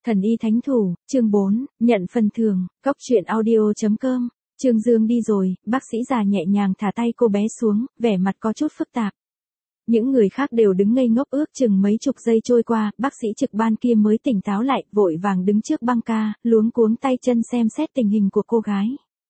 Thần y thánh thủ, chương 4, nhận phần thưởng, góc truyện audio.com. Trương Dương đi rồi, bác sĩ già nhẹ nhàng thả tay cô bé xuống, vẻ mặt có chút phức tạp. Những người khác đều đứng ngây ngốc, ước chừng mấy chục giây trôi qua, bác sĩ trực ban kia mới tỉnh táo lại, vội vàng đứng trước băng ca, luống cuống tay chân xem xét tình hình của cô gái.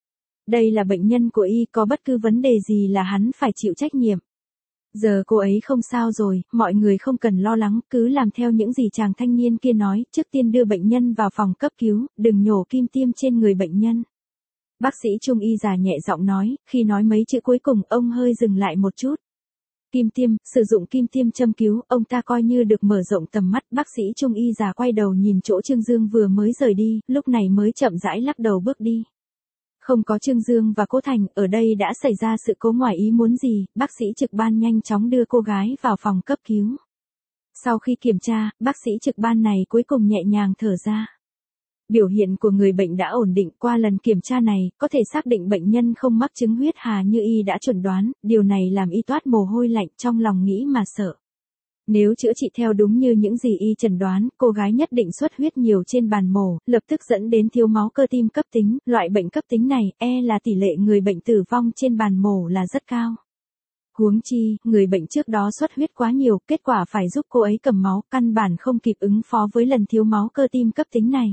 Đây là bệnh nhân của y, có bất cứ vấn đề gì là hắn phải chịu trách nhiệm. Giờ cô ấy không sao rồi, mọi người không cần lo lắng, cứ làm theo những gì chàng thanh niên kia nói, trước tiên đưa bệnh nhân vào phòng cấp cứu, đừng nhổ kim tiêm trên người bệnh nhân. Bác sĩ Trung y già nhẹ giọng nói, khi nói mấy chữ cuối cùng ông hơi dừng lại một chút. Kim tiêm, sử dụng kim tiêm châm cứu, ông ta coi như được mở rộng tầm mắt. Bác sĩ Trung y già quay đầu nhìn chỗ Trương Dương vừa mới rời đi, lúc này mới chậm rãi lắc đầu bước đi. Không có Trương Dương và Cố Thành, ở đây đã xảy ra sự cố ngoài ý muốn gì, bác sĩ trực ban nhanh chóng đưa cô gái vào phòng cấp cứu. Sau khi kiểm tra, bác sĩ trực ban này cuối cùng nhẹ nhàng thở ra. Biểu hiện của người bệnh đã ổn định, qua lần kiểm tra này, có thể xác định bệnh nhân không mắc chứng huyết hà như y đã chuẩn đoán, điều này làm y toát mồ hôi lạnh, trong lòng nghĩ mà sợ. Nếu chữa trị theo đúng như những gì y chẩn đoán, cô gái nhất định xuất huyết nhiều trên bàn mổ, lập tức dẫn đến thiếu máu cơ tim cấp tính. Loại bệnh cấp tính này, là tỷ lệ người bệnh tử vong trên bàn mổ là rất cao. Huống chi, người bệnh trước đó xuất huyết quá nhiều, kết quả phải giúp cô ấy cầm máu, căn bản không kịp ứng phó với lần thiếu máu cơ tim cấp tính này.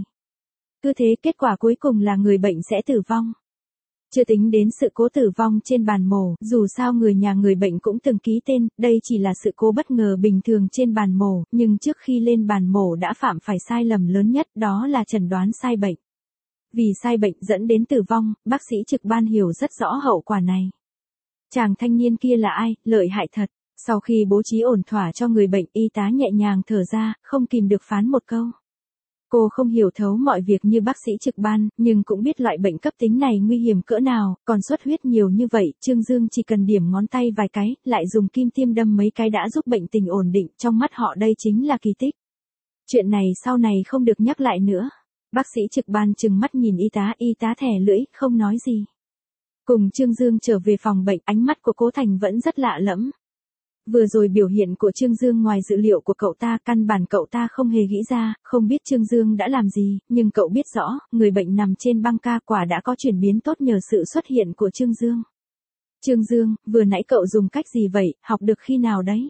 Cứ thế, kết quả cuối cùng là người bệnh sẽ tử vong. Chưa tính đến sự cố tử vong trên bàn mổ, dù sao người nhà người bệnh cũng từng ký tên, đây chỉ là sự cố bất ngờ bình thường trên bàn mổ, nhưng trước khi lên bàn mổ đã phạm phải sai lầm lớn nhất, đó là chẩn đoán sai bệnh. Vì sai bệnh dẫn đến tử vong, bác sĩ trực ban hiểu rất rõ hậu quả này. Chàng thanh niên kia là ai, lợi hại thật. Sau khi bố trí ổn thỏa cho người bệnh, y tá nhẹ nhàng thở ra, không kìm được phán một câu. Cô không hiểu thấu mọi việc như bác sĩ trực ban, nhưng cũng biết loại bệnh cấp tính này nguy hiểm cỡ nào, còn xuất huyết nhiều như vậy, Trương Dương chỉ cần điểm ngón tay vài cái, lại dùng kim tiêm đâm mấy cái đã giúp bệnh tình ổn định, trong mắt họ đây chính là kỳ tích. Chuyện này sau này không được nhắc lại nữa. Bác sĩ trực ban trừng mắt nhìn y tá thè lưỡi, không nói gì. Cùng Trương Dương trở về phòng bệnh, ánh mắt của Cố Thành vẫn rất lạ lẫm. Vừa rồi biểu hiện của Trương Dương ngoài dự liệu của cậu ta, căn bản cậu ta không hề nghĩ ra, không biết Trương Dương đã làm gì, nhưng cậu biết rõ, người bệnh nằm trên băng ca quả đã có chuyển biến tốt nhờ sự xuất hiện của Trương Dương. Trương Dương, vừa nãy cậu dùng cách gì vậy, học được khi nào đấy?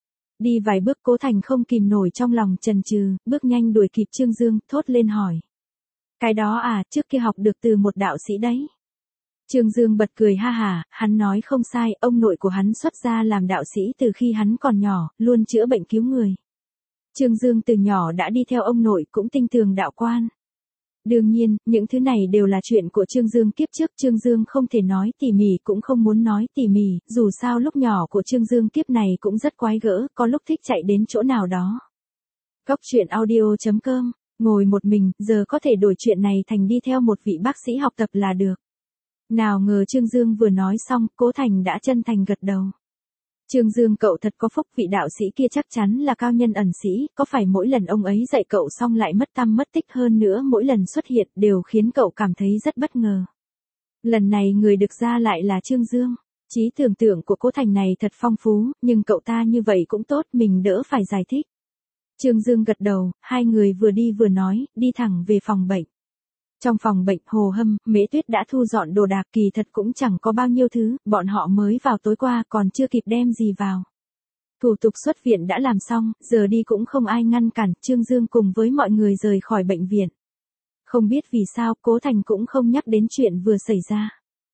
Đi vài bước Cố Thành không kìm nổi trong lòng chần chừ, bước nhanh đuổi kịp Trương Dương, thốt lên hỏi. Cái đó à, trước kia học được từ một đạo sĩ đấy. Trương Dương bật cười ha hả, hắn nói không sai, ông nội của hắn xuất gia làm đạo sĩ từ khi hắn còn nhỏ, luôn chữa bệnh cứu người. Trương Dương từ nhỏ đã đi theo ông nội, cũng tinh tường đạo quan. Đương nhiên, những thứ này đều là chuyện của Trương Dương kiếp trước, Trương Dương không thể nói tỉ mỉ cũng không muốn nói tỉ mỉ, dù sao lúc nhỏ của Trương Dương kiếp này cũng rất quái gỡ, có lúc thích chạy đến chỗ nào đó. Góc truyện audio.com, ngồi một mình, giờ có thể đổi chuyện này thành đi theo một vị bác sĩ học tập là được. Nào ngờ Trương Dương vừa nói xong, Cố Thành đã chân thành gật đầu. Trương Dương cậu thật có phúc, vị đạo sĩ kia chắc chắn là cao nhân ẩn sĩ, có phải mỗi lần ông ấy dạy cậu xong lại mất tăm mất tích, hơn nữa mỗi lần xuất hiện đều khiến cậu cảm thấy rất bất ngờ. Lần này người được ra lại là Trương Dương. Trí tưởng tượng của Cố Thành này thật phong phú, nhưng cậu ta như vậy cũng tốt, mình đỡ phải giải thích. Trương Dương gật đầu, hai người vừa đi vừa nói, đi thẳng về phòng bệnh. Trong phòng bệnh, Hồ Hâm, Mễ Tuyết đã thu dọn đồ đạc, kỳ thật cũng chẳng có bao nhiêu thứ, bọn họ mới vào tối qua còn chưa kịp đem gì vào. Thủ tục xuất viện đã làm xong, giờ đi cũng không ai ngăn cản, Trương Dương cùng với mọi người rời khỏi bệnh viện. Không biết vì sao, Cố Thành cũng không nhắc đến chuyện vừa xảy ra.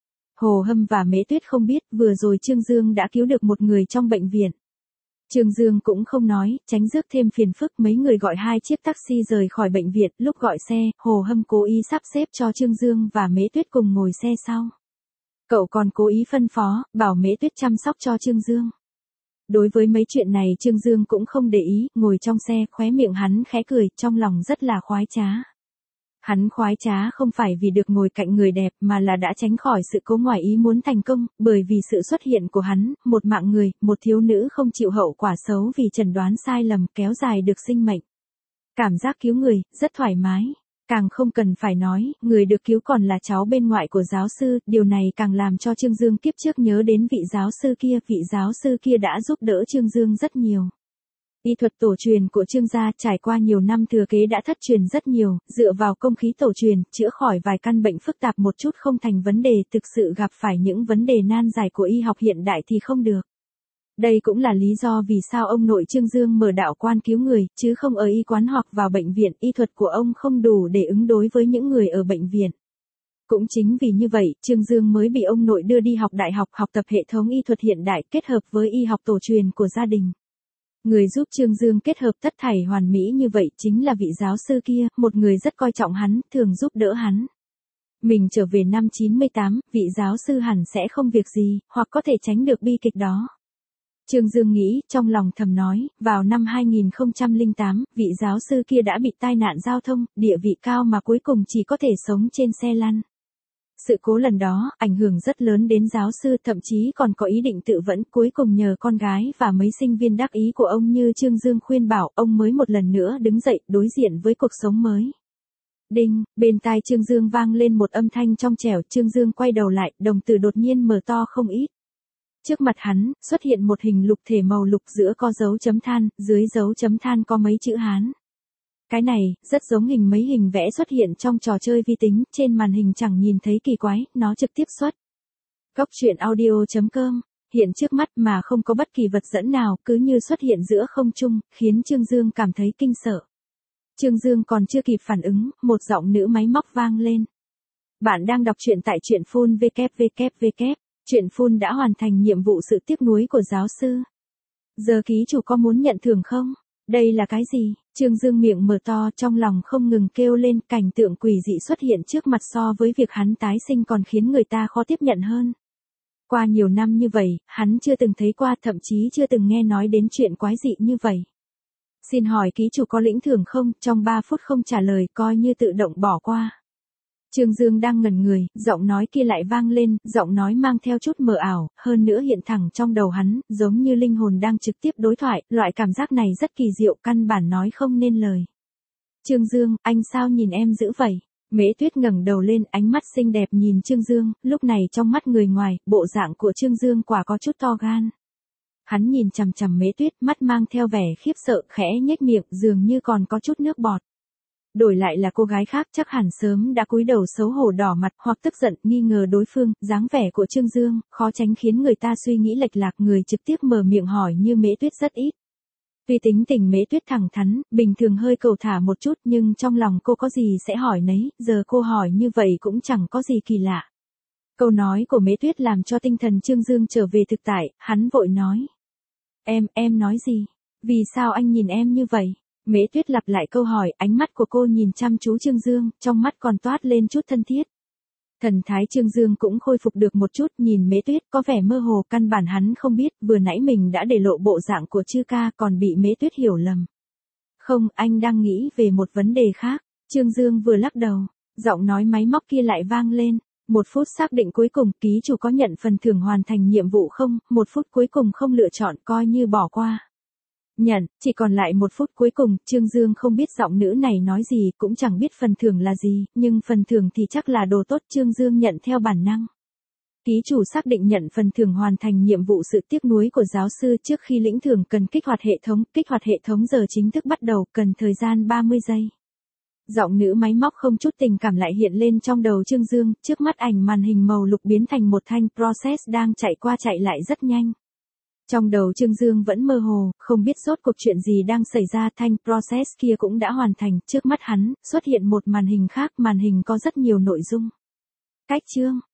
Hồ Hâm và Mễ Tuyết không biết, vừa rồi Trương Dương đã cứu được một người trong bệnh viện. Trương Dương cũng không nói, tránh rước thêm phiền phức, mấy người gọi hai chiếc taxi rời khỏi bệnh viện, lúc gọi xe, Hồ Hâm cố ý sắp xếp cho Trương Dương và Mễ Tuyết cùng ngồi xe sau. Cậu còn cố ý phân phó, bảo Mễ Tuyết chăm sóc cho Trương Dương. Đối với mấy chuyện này Trương Dương cũng không để ý, ngồi trong xe, khóe miệng hắn khẽ cười, trong lòng rất là khoái trá. Hắn khoái trá không phải vì được ngồi cạnh người đẹp mà là đã tránh khỏi sự cố ngoài ý muốn thành công, bởi vì sự xuất hiện của hắn, một mạng người, một thiếu nữ không chịu hậu quả xấu vì chẩn đoán sai lầm, kéo dài được sinh mệnh. Cảm giác cứu người, rất thoải mái. Càng không cần phải nói, người được cứu còn là cháu bên ngoại của giáo sư, điều này càng làm cho Trương Dương kiếp trước nhớ đến vị giáo sư kia đã giúp đỡ Trương Dương rất nhiều. Y thuật tổ truyền của Trương gia trải qua nhiều năm thừa kế đã thất truyền rất nhiều, dựa vào công khí tổ truyền, chữa khỏi vài căn bệnh phức tạp một chút không thành vấn đề, thực sự gặp phải những vấn đề nan giải của y học hiện đại thì không được. Đây cũng là lý do vì sao ông nội Trương Dương mở đạo quan cứu người, chứ không ở y quán hoặc vào bệnh viện, y thuật của ông không đủ để ứng đối với những người ở bệnh viện. Cũng chính vì như vậy, Trương Dương mới bị ông nội đưa đi học đại học, học tập hệ thống y thuật hiện đại kết hợp với y học tổ truyền của gia đình. Người giúp Trương Dương kết hợp tất thảy hoàn mỹ như vậy chính là vị giáo sư kia, một người rất coi trọng hắn, thường giúp đỡ hắn. Mình trở về năm 98, vị giáo sư hẳn sẽ không việc gì, hoặc có thể tránh được bi kịch đó. Trương Dương nghĩ, trong lòng thầm nói, vào năm 2008, vị giáo sư kia đã bị tai nạn giao thông, địa vị cao mà cuối cùng chỉ có thể sống trên xe lăn. Sự cố lần đó, ảnh hưởng rất lớn đến giáo sư, thậm chí còn có ý định tự vẫn, cuối cùng nhờ con gái và mấy sinh viên đắc ý của ông như Trương Dương khuyên bảo, ông mới một lần nữa đứng dậy, đối diện với cuộc sống mới. Đinh, bên tai Trương Dương vang lên một âm thanh trong trẻo, Trương Dương quay đầu lại, đồng tử đột nhiên mở to không ít. Trước mặt hắn, xuất hiện một hình lục thể màu lục giữa có dấu chấm than, dưới dấu chấm than có mấy chữ Hán. Cái này, rất giống hình mấy hình vẽ xuất hiện trong trò chơi vi tính, trên màn hình chẳng nhìn thấy kỳ quái, nó trực tiếp xuất. Cốc truyện audio.com, hiện trước mắt mà không có bất kỳ vật dẫn nào, cứ như xuất hiện giữa không trung, khiến Trương Dương cảm thấy kinh sợ. Trương Dương còn chưa kịp phản ứng, một giọng nữ máy móc vang lên. Bạn đang đọc truyện tại truyện phun www. Truyện phun đã hoàn thành nhiệm vụ sự tiếc nuối của giáo sư. Giờ ký chủ có muốn nhận thưởng không? Đây là cái gì? Trương Dương miệng mở to, trong lòng không ngừng kêu lên, cảnh tượng quỷ dị xuất hiện trước mặt so với việc hắn tái sinh còn khiến người ta khó tiếp nhận hơn. Qua nhiều năm như vậy, hắn chưa từng thấy qua, thậm chí chưa từng nghe nói đến chuyện quái dị như vậy. Xin hỏi ký chủ có lĩnh thưởng không? Trong 3 phút không trả lời, coi như tự động bỏ qua. Trương Dương đang ngẩn người, giọng nói kia lại vang lên, giọng nói mang theo chút mờ ảo, hơn nữa hiện thẳng trong đầu hắn, giống như linh hồn đang trực tiếp đối thoại, loại cảm giác này rất kỳ diệu, căn bản nói không nên lời. Trương Dương, anh sao nhìn em dữ vậy? Mễ Tuyết ngẩng đầu lên, ánh mắt xinh đẹp nhìn Trương Dương, lúc này trong mắt người ngoài, bộ dạng của Trương Dương quả có chút to gan. Hắn nhìn chằm chằm Mễ Tuyết, mắt mang theo vẻ khiếp sợ, khẽ nhếch miệng, dường như còn có chút nước bọt. Đổi lại là cô gái khác chắc hẳn sớm đã cúi đầu xấu hổ đỏ mặt hoặc tức giận, nghi ngờ đối phương, dáng vẻ của Trương Dương, khó tránh khiến người ta suy nghĩ lệch lạc, người trực tiếp mở miệng hỏi như Mễ Tuyết rất ít. Tuy tính tình Mễ Tuyết thẳng thắn, bình thường hơi cầu thả một chút nhưng trong lòng cô có gì sẽ hỏi nấy, giờ cô hỏi như vậy cũng chẳng có gì kỳ lạ. Câu nói của Mễ Tuyết làm cho tinh thần Trương Dương trở về thực tại, hắn vội nói. Em nói gì? Vì sao anh nhìn em như vậy? Mễ Tuyết lặp lại câu hỏi, ánh mắt của cô nhìn chăm chú Trương Dương, trong mắt còn toát lên chút thân thiết. Thần thái Trương Dương cũng khôi phục được một chút, nhìn Mễ Tuyết có vẻ mơ hồ, căn bản hắn không biết, vừa nãy mình đã để lộ bộ dạng của Chư ca còn bị Mễ Tuyết hiểu lầm. Không, anh đang nghĩ về một vấn đề khác. Trương Dương vừa lắc đầu, giọng nói máy móc kia lại vang lên. 1 phút xác định cuối cùng, ký chủ có nhận phần thưởng hoàn thành nhiệm vụ không? 1 phút cuối cùng không lựa chọn, coi như bỏ qua. Nhận, chỉ còn lại 1 phút cuối cùng, Trương Dương không biết giọng nữ này nói gì, cũng chẳng biết phần thưởng là gì, nhưng phần thưởng thì chắc là đồ tốt, Trương Dương nhận theo bản năng. Ký chủ xác định nhận phần thưởng hoàn thành nhiệm vụ sự tiếc nuối của giáo sư, trước khi lĩnh thưởng cần kích hoạt hệ thống giờ chính thức bắt đầu, cần thời gian 30 giây. Giọng nữ máy móc không chút tình cảm lại hiện lên trong đầu Trương Dương, trước mắt ảnh màn hình màu lục biến thành một thanh process đang chạy qua chạy lại rất nhanh. Trong đầu Trương Dương vẫn mơ hồ, không biết rốt cuộc chuyện gì đang xảy ra, thanh process kia cũng đã hoàn thành, trước mắt hắn, xuất hiện một màn hình khác, màn hình có rất nhiều nội dung. Cách chương,